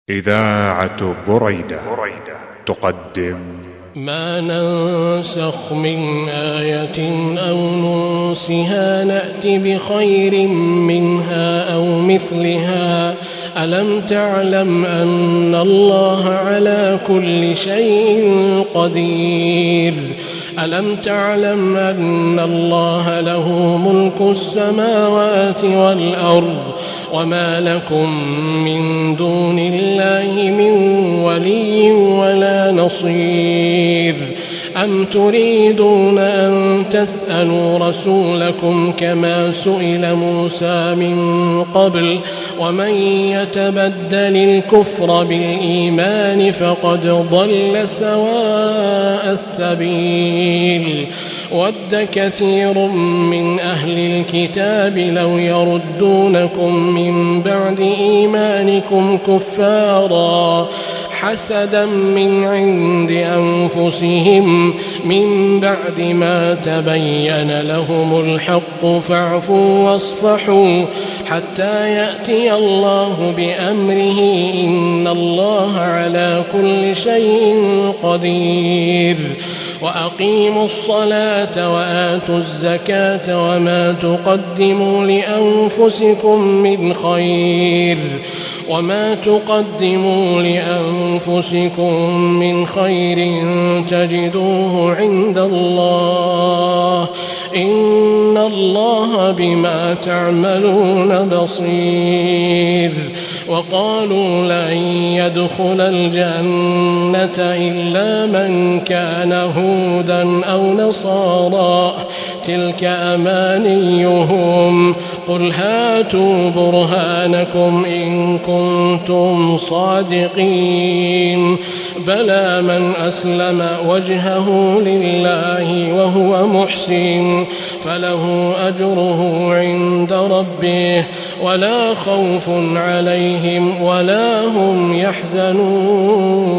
إذاعة بريدة تقدم ما ننسخ من آية أو ننسها نأت بخير منها أو مثلها ألم تعلم أن الله على كل شيء قدير ألم تعلم أن الله له ملك السماوات والأرض وما لكم من دون الله من ولي ولا نصير أم تريدون أن تسألوا رسولكم كما سئل موسى من قبل ومن يتبدل الكفر بالإيمان فقد ضل سواء السبيل ود كثير من أهل الكتاب لو يردونكم من بعد إيمانكم كفارا حسدا من عند أنفسهم من بعد ما تبين لهم الحق فاعفوا واصفحوا حتى يأتي الله بأمره إن الله على كل شيء قدير وأقيموا الصلاة وآتوا الزكاة وما تقدموا لأنفسكم من خير تجدوه عند الله إن الله بما تعملون بصير وقالوا لن يدخل الجنة إلا من كان هودا أو نصارى تلك أمانيهم قل هاتوا برهانكم إن كنتم صادقين بلى من أسلم وجهه لله وهو محسن فله أجره عند ربه ولا خوف عليهم ولا هم يحزنون